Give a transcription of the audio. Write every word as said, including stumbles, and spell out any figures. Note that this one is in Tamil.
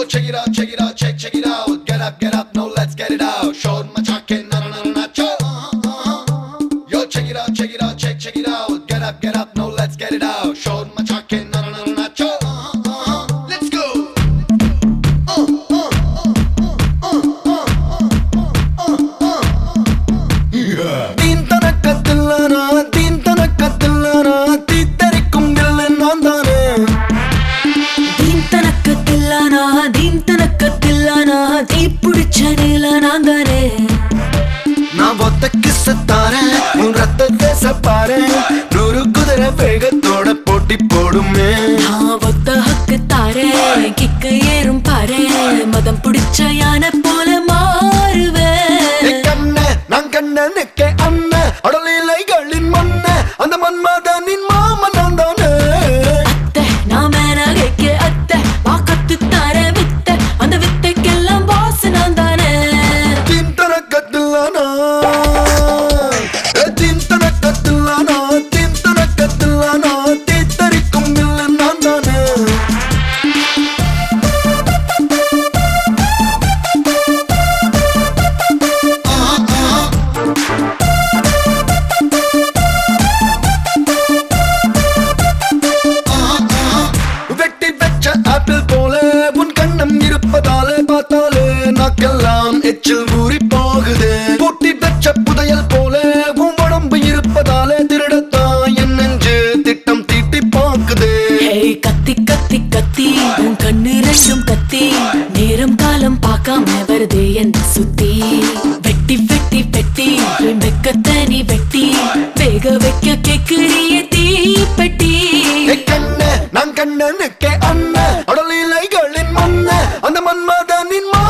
check it out, check it out, check, check it out. Get up, get up, no, let's get it out. Show my chocolate, na na na na cho. Yo, check it out, check it out, check, check it out. Get up, get up, no, let's get it out. Show my chocolate, na na na na cho. Let's go. Din tanakkathillana, din tanakkathillana, tittarikkum dillan nandane. Din tanakkathillana, din tanakkathillana, deepudicha neela nandane. Na otta kiss thaare, un rattathai sapare, nooru kudara vegathoda poti podume. Na otta hakku thaare, kikku yerum paare, madam pudicha yaana pole maaruve. Kanne, nan kanne nekke anne, adalilaigalin manne, andha manmadanin maama nandane. Atte, na menageke atte, vaakathu thaare vitte, andha vittekkellam boss nandane. Din tanakkathillana, din tanakkathillana, din tanakkathillana, tittarikkum dillan nandane. வெட்டி வெச்ச ஆப்பிள் போல உன் கண்ணம் இருப்பதாலே பார்த்தாலே நாக்கெல்லாம் எச்சில் ஊறி போகுது. பூட்டி வெச்ச புதையல் போல உன் உடம்பு இருப்பதாலே திருடத்தான் என் நெஞ்சு திட்டம் தீட்டி பார்க்குது. Hey கத்தி கத்தி கத்தி உன் கண்ணு ரெண்டும் கத்தி நேரம் காலம் பார்க்காம வருது என்ன சுத்தி வெட்டி வெட்டி வெட்டி என் வெக்கத்தை நீ வெட்டி வேக வைக்க கேக்குறிய தீப்பெட்டி கண்ண நான் கண்ணனுக்கே அண்ண அடலிலைகளின் மண்ண அந்த மன்மதனின் மா